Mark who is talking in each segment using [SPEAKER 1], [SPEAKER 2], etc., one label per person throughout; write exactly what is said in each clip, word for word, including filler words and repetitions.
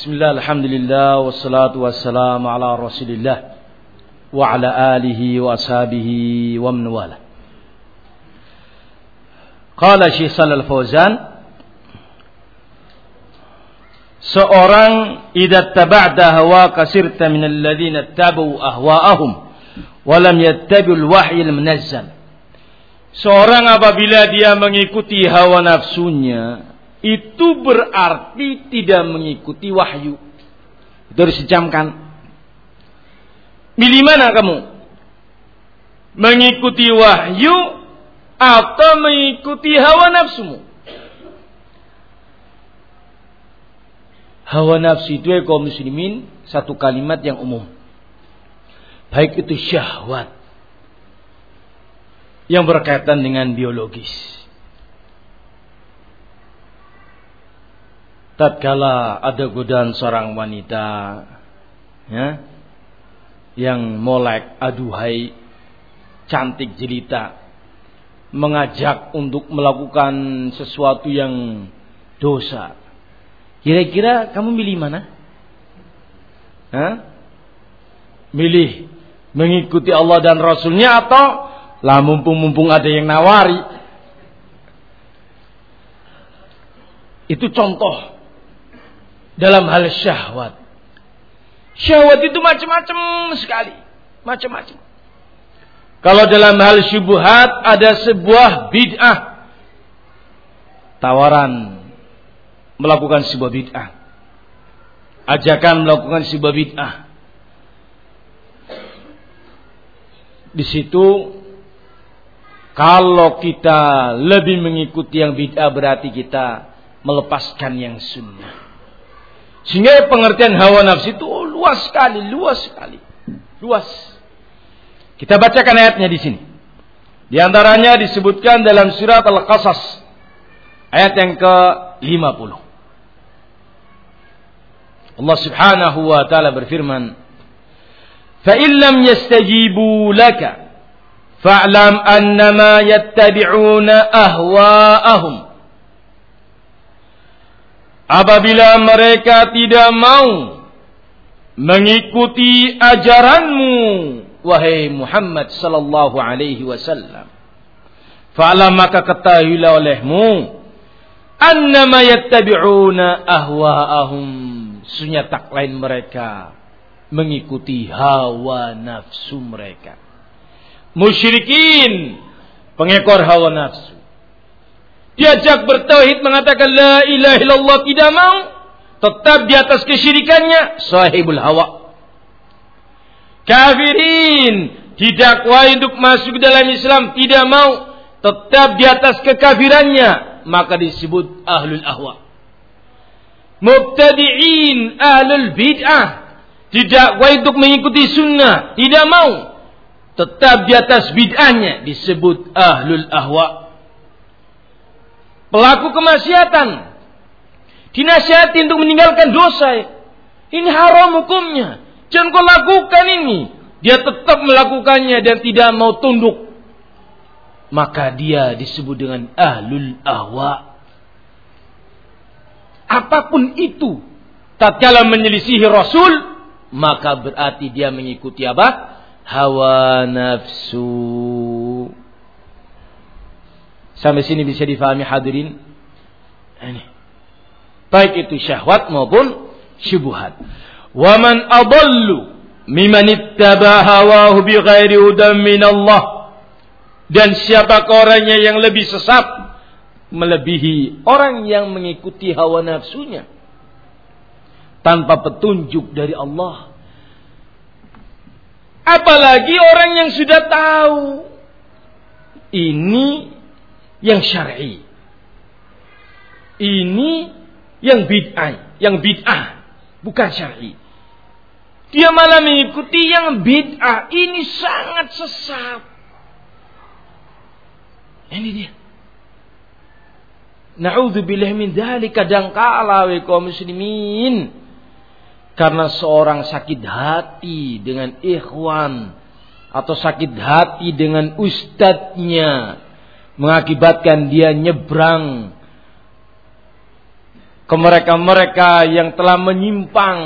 [SPEAKER 1] Bismillah, alhamdulillah, wassalatu wassalamu ala rasulillah wa ala alihi wa ashabihi wa man wala. Qala Syekh Shalal Fauzan, seorang idza taba'ta hawaka sirta min alladhina tabu ahwa'ahum wa lam yattabi'ul wahyil munazzal. Seorang apabila dia mengikuti hawa nafsunya, itu berarti tidak mengikuti wahyu. Itu harus dicamkan. Milih mana kamu? Mengikuti wahyu atau mengikuti hawa nafsumu? Hawa nafsu itu ya kaum muslimin satu kalimat yang umum. Baik itu syahwat yang berkaitan dengan biologis. Tatkala ada godaan seorang wanita, ya, yang molek, aduhai, cantik jelita, mengajak untuk melakukan sesuatu yang dosa. Kira-kira kamu milih mana? Hah? Milih mengikuti Allah dan Rasulnya atau lah mumpung-mumpung ada yang nawari? Itu contoh dalam hal syahwat. Syahwat itu macam-macam sekali, macam-macam. Kalau dalam hal syubhat ada sebuah bid'ah, tawaran melakukan sebuah bid'ah, ajakan melakukan sebuah bid'ah. Di situ kalau kita lebih mengikuti yang bid'ah berarti kita melepaskan yang sunnah. Sehingga pengertian hawa nafsu itu oh, luas sekali, luas sekali, luas. Kita bacakan ayatnya di sini. Di antaranya disebutkan dalam surat Al-Qasas ayat yang ke lima puluh. Allah Subhanahu wa taala berfirman, "Fa in lam yastajibu laka fa'lam annama yattabi'una ahwa'ahum." Apabila mereka tidak mau mengikuti ajaranmu, wahai Muhammad sallallahu alaihi wasallam, fa'lam maka ketahuilah olehmu, annama yattabi'una ahwa'ahum, sesungguhnya tak lain mereka mengikuti hawa nafsu mereka. Musyrikin, pengekor hawa nafsu, diajak bertauhid mengatakan la ilaha illallah, tidak mau, tetap di atas kesyirikannya, sahibul hawa. Kafirin, didakwa untuk masuk dalam Islam, tidak mau, tetap di atas kekafirannya, maka disebut ahlul ahwa. Mubtadi'in, ahlul bid'ah, didakwa untuk mengikuti sunnah, tidak mau, tetap di atas bid'ahnya, disebut ahlul ahwa. Pelaku kemaksiatan dinasihati untuk meninggalkan dosa. Ini haram hukumnya, jangan kau lakukan ini. Dia tetap melakukannya dan tidak mau tunduk, maka dia disebut dengan ahlul ahwa. Apapun itu, tatkala menyelisihi Rasul, maka berarti dia mengikuti apa? Hawa nafsu. Sampai sini bisa difahami hadirin? Ini. Baik itu syahwat maupun syubhat. Wa man adallu mimman ittaba hawahu bighairi hudan min Allah. Dan siapa orangnya yang lebih sesat melebihi orang yang mengikuti hawa nafsunya tanpa petunjuk dari Allah. Apalagi orang yang sudah tahu ini yang syar'i, ini yang bid'ah, yang bid'ah bukan syar'i. Dia malah mengikuti yang bid'ah, ini sangat sesat. Ini dia. Na'udzubillah min dzalik, kadang kala wa kaum muslimin, karena seorang sakit hati dengan ikhwan atau sakit hati dengan ustadznya, mengakibatkan dia nyebrang ke ke mereka-mereka yang telah menyimpang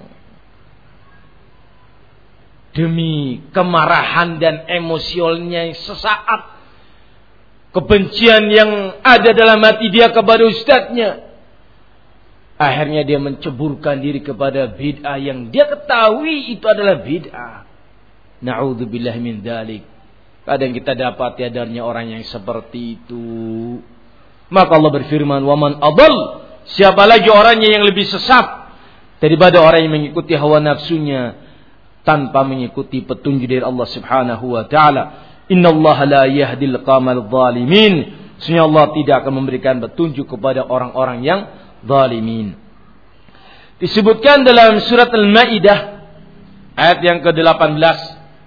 [SPEAKER 1] demi kemarahan dan emosionalnya yang sesaat, kebencian yang ada dalam hati dia kepada ustadznya. Akhirnya dia menceburkan diri kepada bid'ah yang dia ketahui itu adalah bid'ah. Na'udzubillah min dzalik. Kadang kita dapat adanya orang yang seperti itu. Maka Allah berfirman, "Wa man adall", siapa lagi orangnya yang lebih sesat daripada orang yang mengikuti hawa nafsunya tanpa mengikuti petunjuk dari Allah Subhanahu wa taala. Innallaha la yahdil qaumal zalimin. Sesungguhnya Allah tidak akan memberikan petunjuk kepada orang-orang yang zalimin. Disebutkan dalam surat Al-Maidah ayat yang ke delapan belas.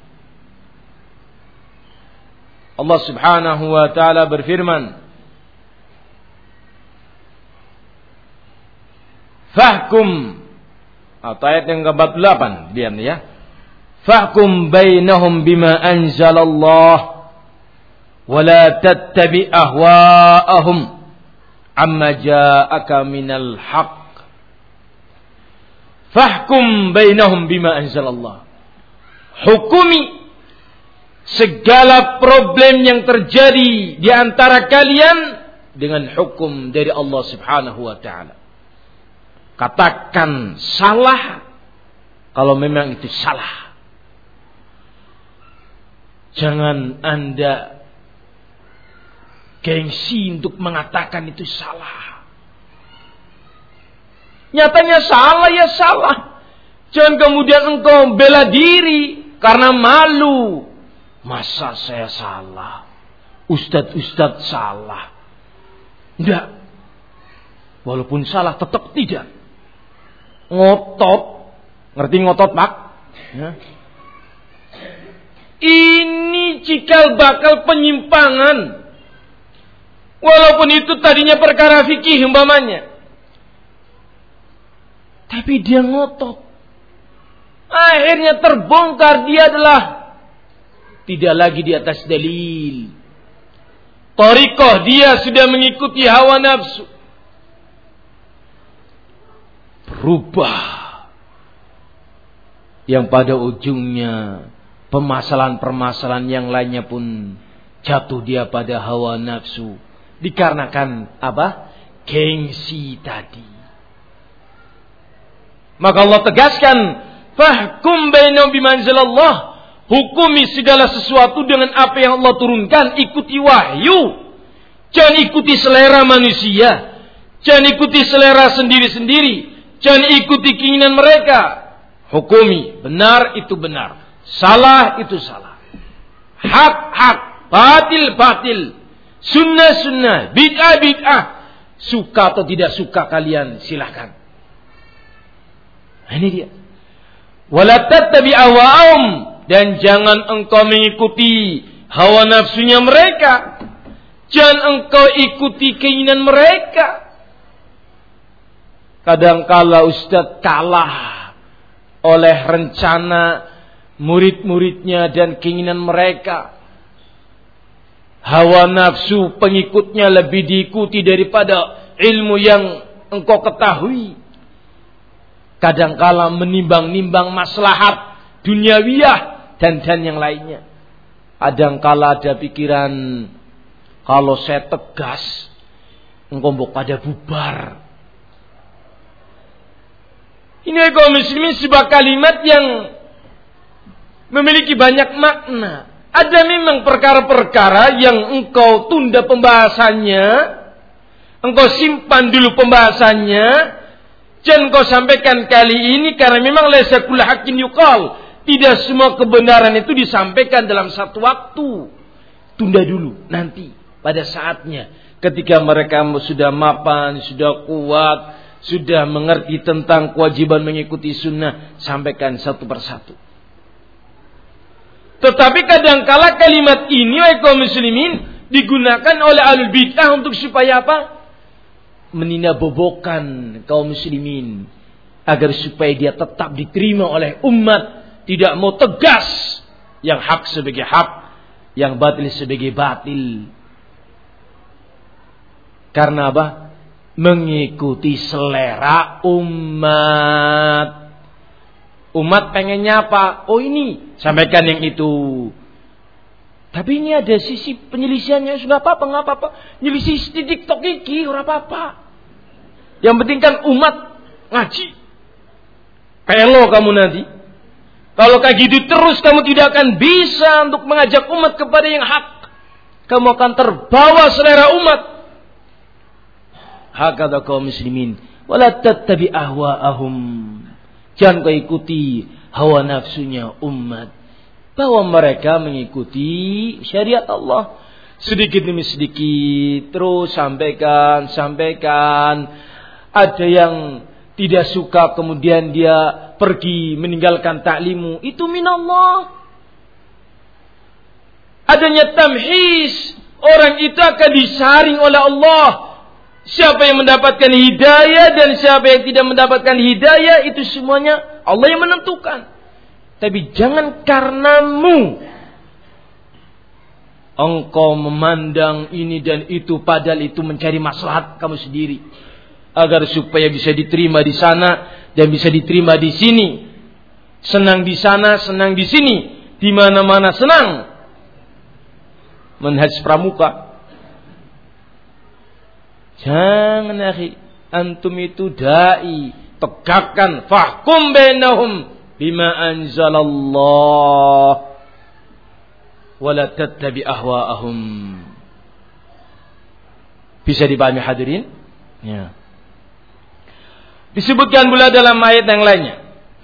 [SPEAKER 1] Allah Subhanahu wa taala berfirman, "Fahkum", atau ayat yang ke empat puluh delapan, biar ya. "Fahkum bainahum bima anzalallah wa la tattabi ahwa'ahum amma ja'aka minal haqq." Fahkum bainahum bima anzalallah. Hukumi segala problem yang terjadi di antara kalian dengan hukum dari Allah Subhanahu wa taala. Katakan salah kalau memang itu salah. Jangan Anda gengsi untuk mengatakan itu salah. Nyatanya salah ya salah. Jangan kemudian engkau bela diri karena malu. Masa saya salah? Ustadz-ustadz salah. Tidak. Walaupun salah tetap tidak. Ngotot. Ngerti ngotot, Pak? Ya. Ini cikal bakal penyimpangan. Walaupun itu tadinya perkara fikih umpamanya. Tapi dia ngotot. Akhirnya terbongkar dia adalah tidak lagi di atas dalil. Thariqah dia sudah mengikuti hawa nafsu. Berubah. Yang pada ujungnya permasalahan-permasalahan yang lainnya pun jatuh dia pada hawa nafsu. Dikarenakan apa? Gengsi tadi. Maka Allah tegaskan, "Fahkum bainahum bima anzalallah." Hukumi segala sesuatu dengan apa yang Allah turunkan. Ikuti wahyu. Jangan ikuti selera manusia. Jangan ikuti selera sendiri-sendiri. Jangan ikuti keinginan mereka. Hukumi. Benar itu benar. Salah itu salah. Hak hak. Batil batil. Sunnah sunnah. Bid'ah bid'ah. Suka atau tidak suka kalian silahkan. Ini dia. Wala tattabi ahwa'ahum, dan jangan engkau mengikuti hawa nafsunya mereka. Jangan engkau ikuti keinginan mereka. Kadangkala ustaz kalah oleh rencana murid-muridnya dan keinginan mereka. Hawa nafsu pengikutnya lebih diikuti daripada ilmu yang engkau ketahui. Kadangkala menimbang-nimbang maslahat duniawiyah dan dan yang lainnya. Kadangkala ada pikiran, kalau saya tegas, engkau mau pada bubar. Ini kaum muslimin sebuah kalimat yang memiliki banyak makna. Ada memang perkara-perkara yang engkau tunda pembahasannya, engkau simpan dulu pembahasannya, jangan kau sampaikan kali ini karena memang laisa kullu haqqin yuqal. Tidak semua kebenaran itu disampaikan dalam satu waktu. Tunda dulu nanti pada saatnya ketika mereka sudah mapan, sudah kuat, sudah mengerti tentang kewajiban mengikuti sunnah, sampaikan satu persatu. Tetapi kadangkala kalimat ini wahai kaum muslimin digunakan oleh ahlul bid'ah untuk supaya apa? Meninabobokan kaum muslimin agar supaya dia tetap diterima oleh umat, tidak mau tegas yang hak sebagai hak, yang batil sebagai batil. Karena apa? mengikuti selera umat. Umat pengennya apa? Oh ini, sampaikan yang itu. Tapi ini ada sisi penyelisihannya. Sudah apa-apa, nggak apa-apa. Nyelisih sedikit tok iki, ora apa-apa. Yang penting kan umat ngaji. Pelo kamu nanti. Kalau kayak gitu terus kamu tidak akan bisa untuk mengajak umat kepada yang hak. Kamu akan terbawa selera umat. Hakadha kaum muslimin. Wala tattabi ahwa'ahum. Jangan kau ikuti hawa nafsunya umat. Bahwa mereka mengikuti syariat Allah. Sedikit demi sedikit. Terus sampaikan, sampaikan. Ada yang tidak suka kemudian dia pergi meninggalkan taklimu. Itu minallah. Adanya tamhis. Orang itu akan disaring oleh Allah. Siapa yang mendapatkan hidayah dan siapa yang tidak mendapatkan hidayah, itu semuanya Allah yang menentukan. Tapi jangan karenamu engkau memandang ini dan itu, padahal itu mencari maslahat kamu sendiri. Agar supaya bisa diterima di sana dan bisa diterima di sini. Senang di sana, senang di sini. Di mana-mana senang. Manhaj pramuka. Jangan akhi, antum itu dai, tegakkan fahkum bainahum bima anzalallah wala tattabi ahwa'ahum. Bisa dipahami hadirin? Ya. Disebutkan pula dalam ayat yang lainnya.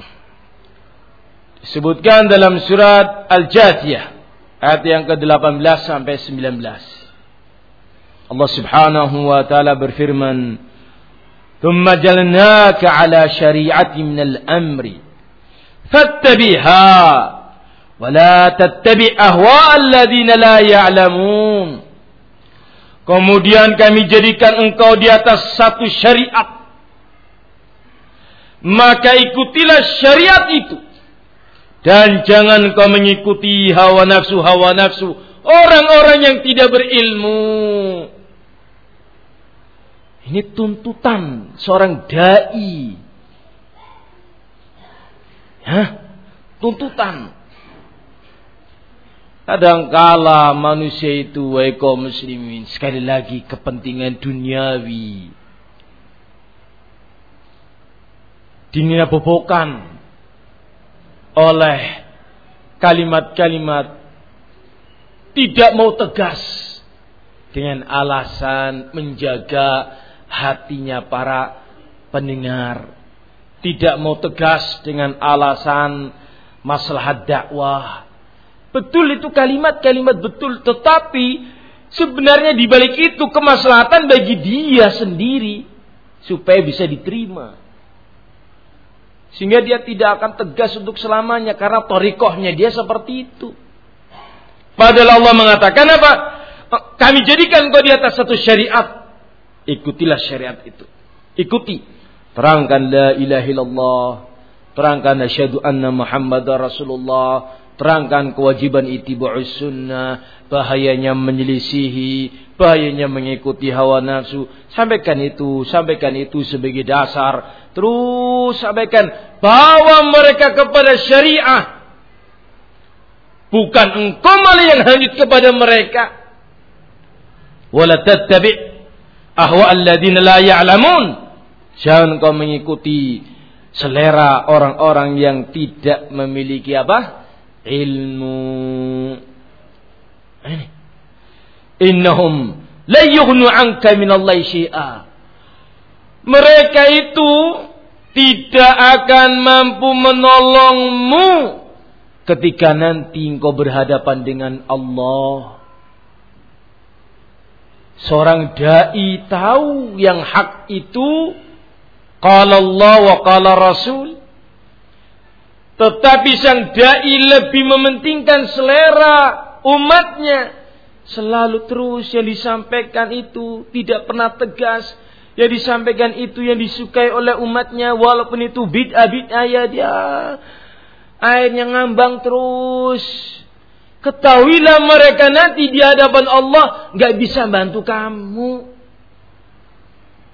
[SPEAKER 1] Disebutkan dalam surat Al-Jathiyah ayat yang ke delapan belas sampai sembilan belas. Allah Subhanahu wa taala berfirman, "Tsumma jalnaka 'ala syari'ati minal amri fattabi'ha wa la tattabi' ahwa'al ladzina la ya'lamun." Kemudian kami jadikan engkau di atas satu syariat, maka ikutilah syariat itu dan jangan kau mengikuti hawa nafsu hawa nafsu orang-orang yang tidak berilmu. Ini tuntutan seorang dai. Hah? Tuntutan. Kadangkala manusia itu, wahai kaum muslimin, sekali lagi kepentingan duniawi dinabobokan oleh kalimat-kalimat tidak mau tegas dengan alasan menjaga hatinya para pendengar. Tidak mau tegas dengan alasan maslahat dakwah. Betul itu kalimat-kalimat betul. Tetapi sebenarnya di balik itu kemaslahatan bagi dia sendiri. Supaya bisa diterima. Sehingga dia tidak akan tegas untuk selamanya. Karena thariqahnya dia seperti itu. Padahal Allah mengatakan apa? Kami jadikan kau di atas satu syariat. Ikutilah syariat itu. Ikuti. Terangkan la ilaha illallah. Terangkan asyhadu anna Muhammadar Rasulullah. Terangkan kewajiban ittiba'us sunnah. Bahayanya menyelisihi. Bahayanya mengikuti hawa nafsu. Sampaikan itu. Sampaikan itu sebagai dasar. Terus sampaikan. Bawa mereka kepada syariah. Bukan engkau malah yang hanyut kepada mereka. Wala tattabi' ahwa alladziina la ya'lamun. Jangan kau mengikuti selera orang-orang yang tidak memiliki apa? Ilmu. Ini. Innahum la yughnu 'anka minallahi syai'a. Mereka itu tidak akan mampu menolongmu ketika nanti engkau berhadapan dengan Allah. Seorang dai tahu yang hak itu qala Allah wa qala Rasul. Tetapi sang dai lebih mementingkan selera umatnya. Selalu terus yang disampaikan itu tidak pernah tegas. Yang disampaikan itu yang disukai oleh umatnya. Walaupun itu bid'ah-bid'ah ya dia airnya ngambang terus. Ketahuilah mereka nanti di hadapan Allah gak bisa bantu kamu.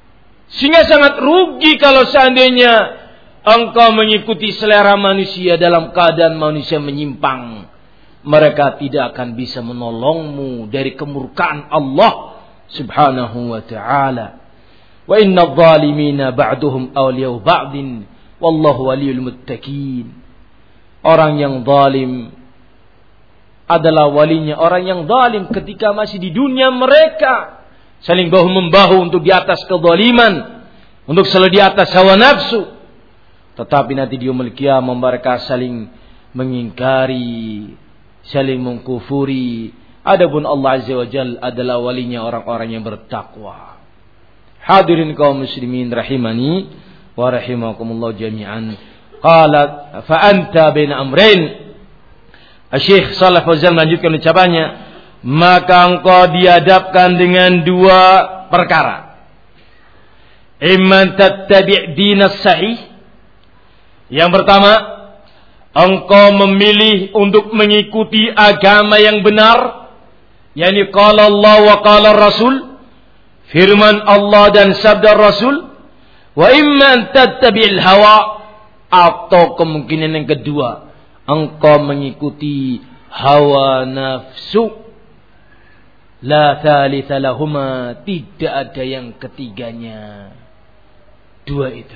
[SPEAKER 1] Sehingga sangat rugi kalau seandainya engkau mengikuti selera manusia dalam keadaan manusia menyimpang. Mereka tidak akan bisa menolongmu dari kemurkaan Allah subhanahu wa ta'ala. Wa inna adh-dhalimina ba'duhum awliya'u ba'din wallahu waliyul muttaqin. Orang yang zalim adalah walinya orang yang zalim ketika masih di dunia. Mereka saling bahu-membahu untuk di atas kezaliman, untuk selalu di atas hawa nafsu. Tetapi nanti di yaumul qiyamah mereka saling mengingkari, saling mengkufuri. Adapun Allah Azza wa Jalla adalah walinya orang-orang yang bertakwa. Hadirin kaum muslimin rahimani wa rahimakumullah jami'an. Qala fa anta baina amrain. Syekh Shalih Fauzan melanjutkan ucapannya, maka engkau dihadapkan dengan dua perkara. Imman tattabi' dinas sahih. Yang pertama, engkau memilih untuk mengikuti agama yang benar, yakni qala Allah wa qala Rasul, firman Allah dan sabda Rasul. Wa imman tattabi'il hawa, atau kemungkinan yang kedua, engkau mengikuti hawa nafsu. La thalitha lahuma, tidak ada yang ketiganya. Dua itu.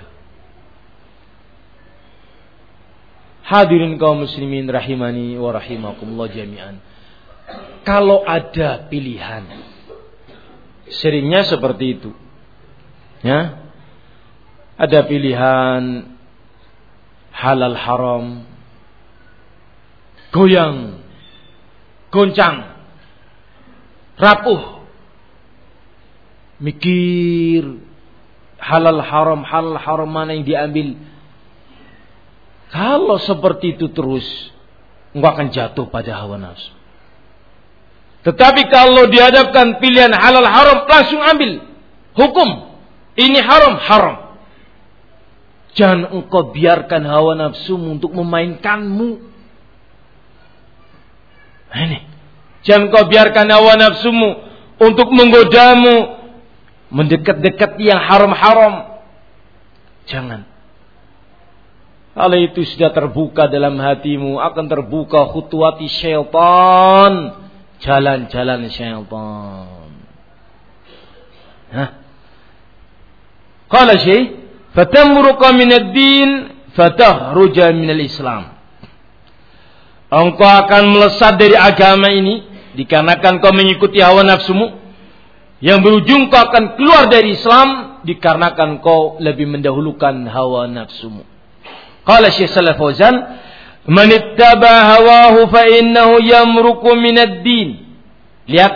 [SPEAKER 1] Hadirin kaum muslimin rahimani wa rahimakumullah jami'an. Kalau ada pilihan, seringnya seperti itu. Ya. Ada pilihan halal haram, goyang, goncang, rapuh, mikir halal haram, halal haram mana yang diambil. Kalau seperti itu terus, engkau akan jatuh pada hawa nafsu. Tetapi kalau dihadapkan pilihan halal haram, langsung ambil hukum. Ini haram, haram. Jangan engkau biarkan hawa nafsumu untuk memainkanmu. Ini. Jangan kau biarkan hawa nafsumu untuk menggodamu, mendekat-dekat yang haram-haram. Jangan. Kalau itu sudah terbuka dalam hatimu, akan terbuka khutuwati syaitan, jalan-jalan syaitan. Hah? Qala syekh, fatamruqa minad din fatahruja minal Islam. Engkau akan melesat dari agama ini dikarenakan kau mengikuti hawa nafsumu, yang berujung kau akan keluar dari Islam dikarenakan kau lebih mendahulukan hawa nafsumu. Qala Syekh Shalih Fauzan, man ittaba hawahu fa innahu yamruqu minad din. Lihat,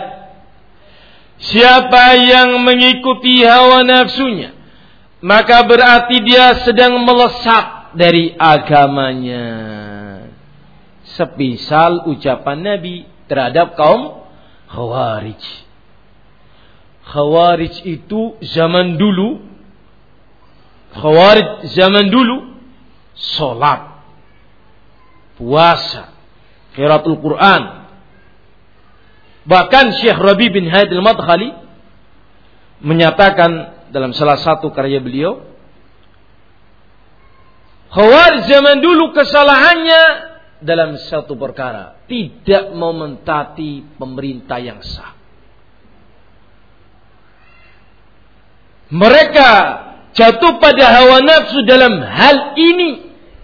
[SPEAKER 1] siapa yang mengikuti hawa nafsunya, maka berarti dia sedang melesat dari agamanya. Sepisal ucapan Nabi terhadap kaum Khawarij. Khawarij itu zaman dulu, Khawarij zaman dulu, salat, puasa, qiraatul Quran. Bahkan Syekh Rabi bin Hadi al-Madkhali menyatakan dalam salah satu karya beliau, Khawarij zaman dulu kesalahannya dalam satu perkara, tidak mau mentaati pemerintah yang sah. Mereka jatuh pada hawa nafsu dalam hal ini.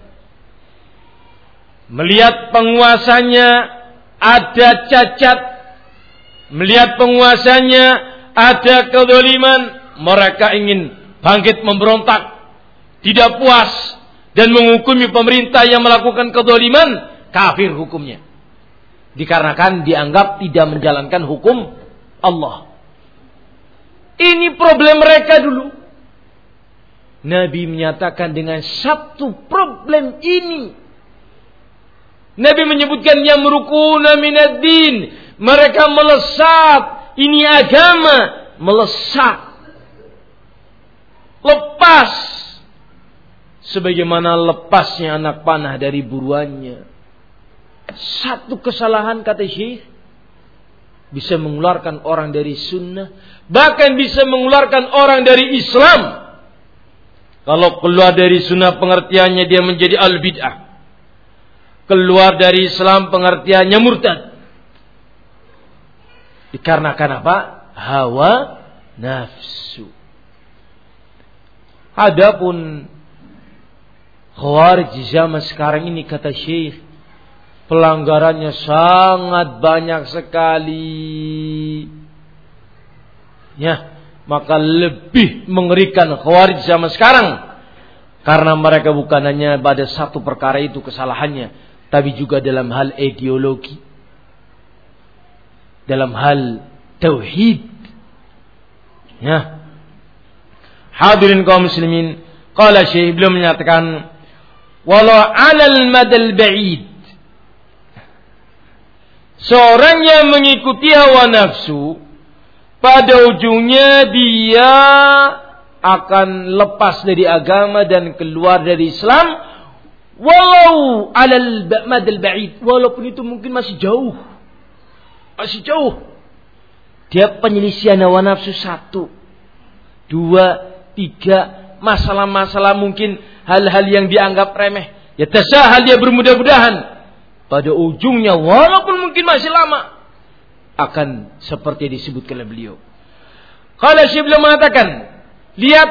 [SPEAKER 1] Melihat penguasanya ada cacat, melihat penguasanya ada kezaliman, mereka ingin bangkit memberontak, tidak puas dan menghukumi pemerintah yang melakukan kezaliman, kafir hukumnya. Dikarenakan dianggap tidak menjalankan hukum Allah. Ini problem mereka dulu. Nabi menyatakan dengan satu problem ini. Nabi menyebutkan yamruquna minad din. Mereka melesat. Ini agama. Melesat. Lepas. Sebagaimana lepasnya anak panah dari buruannya. Satu kesalahan kata Syekh bisa mengeluarkan orang dari sunnah. Bahkan bisa mengeluarkan orang dari Islam. Kalau keluar dari sunnah pengertiannya dia menjadi al-bid'ah. Keluar dari Islam pengertiannya murtad. Dikarenakan apa? Hawa nafsu. Adapun Khawarij zaman sekarang ini, kata Syekh, pelanggarannya sangat banyak sekali. Ya, maka lebih mengerikan Khawarij zaman sekarang. Karena mereka bukan hanya pada satu perkara itu kesalahannya, tapi juga dalam hal ideologi, dalam hal tauhid. Ya. Hadirin kaum muslimin, qala Syekh belum menyatakan walau 'alal madal ba'id. Seorang yang mengikuti hawa nafsu, pada ujungnya dia akan lepas dari agama dan keluar dari Islam. Walau 'alal madal ba'id, walaupun itu mungkin masih jauh. Masih jauh. Dia penyelisihan hawa nafsu satu, dua, tiga, masalah-masalah mungkin hal-hal yang dianggap remeh. Ya tasahal dia bermudah-mudahan. Pada ujungnya walaupun mungkin masih lama akan seperti disebutkan oleh beliau. Kalau Syekh beliau mengatakan, lihat,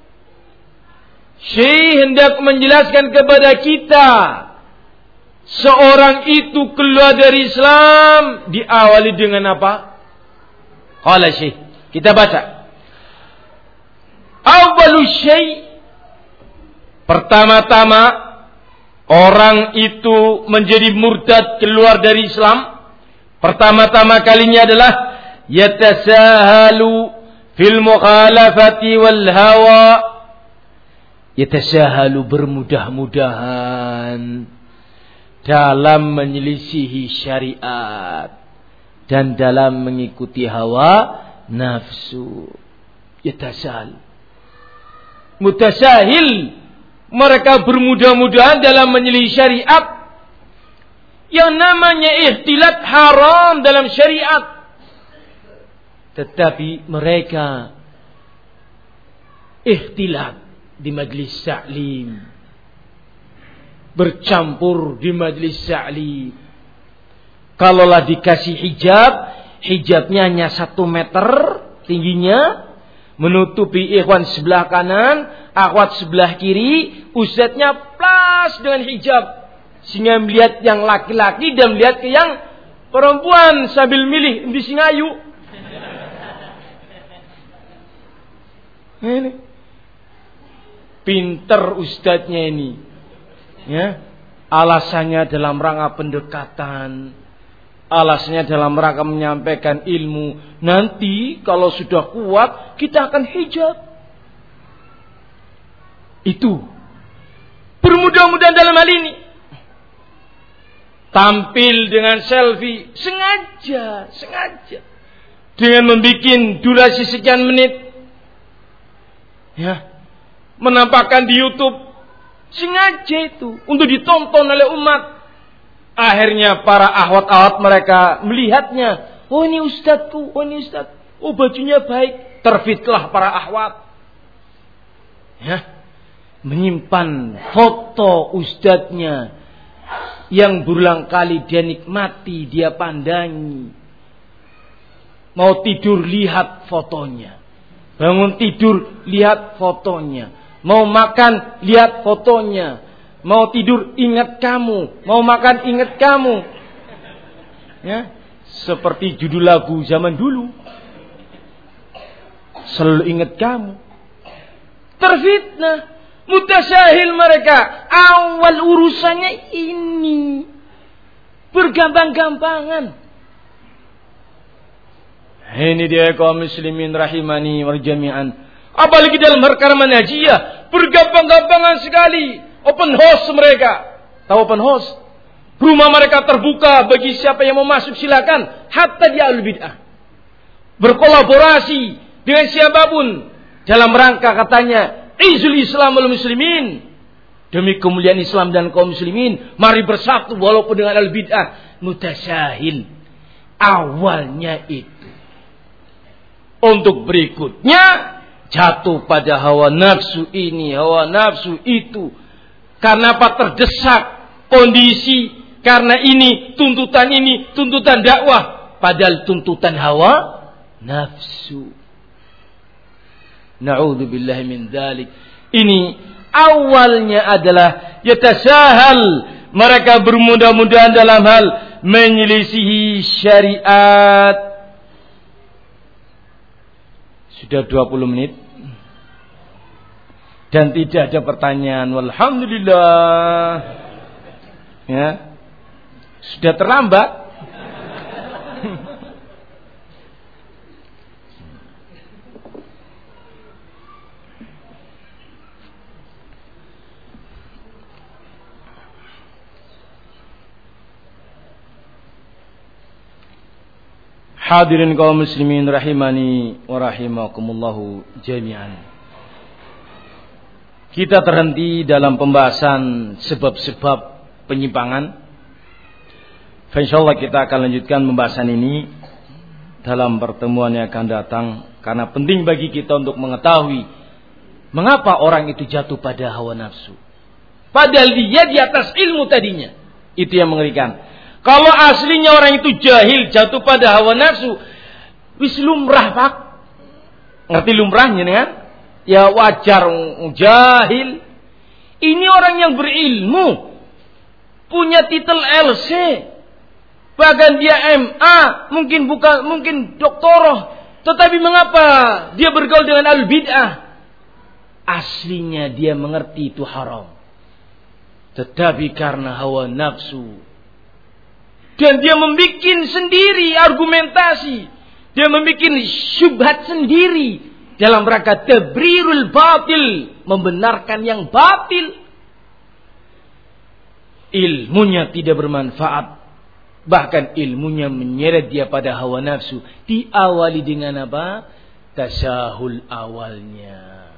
[SPEAKER 1] Syekh hendak menjelaskan kepada kita, seorang itu keluar dari Islam diawali dengan apa? Kalau Syekh, kita baca. Awwalu syai', pertama-tama orang itu menjadi murtad, keluar dari Islam, pertama-tama kalinya adalah yatasahalu fil mukhalafati wal hawa. Yatasahalu, bermudah-mudahan dalam menyelisihi syariat dan dalam mengikuti hawa nafsu. Yatasahal, mutasahil, mereka bermudah-mudahan dalam menyelisih syariat. Yang namanya ikhtilat haram dalam syariat, tetapi mereka ikhtilat di majlis ta'lim, bercampur di majlis ta'lim. Kalaulah dikasih hijab, hijabnya hanya satu meter tingginya, menutupi ikhwan sebelah kanan, akhwat sebelah kiri, ustadznya plus dengan hijab, sehingga melihat yang laki-laki dan melihat ke yang perempuan sambil milih di singayu. Ini pinter ustadznya ini, ya. Alasannya dalam rangka pendekatan, alasannya dalam rangka menyampaikan ilmu. Nanti kalau sudah kuat kita akan hijab. Itu bermudah-mudahan dalam hal ini. Tampil dengan selfie, sengaja, sengaja, dengan membuat durasi sekian menit, ya, menampakkan di YouTube, sengaja itu untuk ditonton oleh umat. Akhirnya para ahwat-ahwat mereka melihatnya, oh ini ustadzku, oh ini ustadz, oh bajunya baik, terfitlah para ahwat, ya, menyimpan foto ustadznya yang berulang kali dia nikmati, dia pandangi. Mau tidur lihat fotonya, bangun tidur lihat fotonya, mau makan lihat fotonya, mau tidur ingat kamu, mau makan ingat kamu, ya, seperti judul lagu zaman dulu, selalu ingat kamu. Terfitnah, mutasahil mereka. Awal urusannya ini, bergampang-gampangan. Ini dia kaum muslimin rahimani wa jami'an. Apalagi dalam perkara manhajiyah, bergampang-gampangan sekali. Open house mereka. Tahu open house? Rumah mereka terbuka bagi siapa yang mau masuk, silakan. Hatta di ahlul bid'ah. Berkolaborasi dengan siapapun dalam rangka katanya izul Islam wal muslimin. Demi kemuliaan Islam dan kaum muslimin, mari bersatu walaupun dengan ahlul bid'ah. Mutasahil. Awalnya itu. Untuk berikutnya jatuh pada hawa nafsu ini, hawa nafsu itu. Karena apa? Terdesak kondisi, karena ini, tuntutan ini, tuntutan dakwah, padahal tuntutan hawa nafsu. Na'udzubillahi min dzalik. Ini awalnya adalah yatasahal, mereka bermudah-mudahan dalam hal menyelisihi syariat. Sudah dua puluh menit dan tidak ada pertanyaan. Walhamdulillah. Ya. Sudah terlambat. Hadirin kaum muslimin rahimani wa rahimakumullahu jami'an. Kita terhenti dalam pembahasan sebab-sebab penyimpangan. Insyaallah kita akan lanjutkan pembahasan ini dalam pertemuan yang akan datang, karena penting bagi kita untuk mengetahui mengapa orang itu jatuh pada hawa nafsu. Padahal dia di atas ilmu tadinya. Itu yang mengerikan. Kalau aslinya orang itu jahil, jatuh pada hawa nafsu, wis lumrah pak. Ngerti lumrahnya kan? Ya wajar jahil. Ini orang yang berilmu, punya titel L C, bahkan dia M A, mungkin bukan, mungkin doktoroh. Tetapi mengapa dia bergaul dengan al-bid'ah? Aslinya dia mengerti itu haram, tetapi karena hawa nafsu, dan dia membuat sendiri argumentasi, dia membuat syubhat sendiri dalam rangka tabrirul batil, membenarkan yang batil. Ilmunya tidak bermanfaat, bahkan ilmunya menyeret dia pada hawa nafsu. Diawali dengan apa? Tasahul awalnya.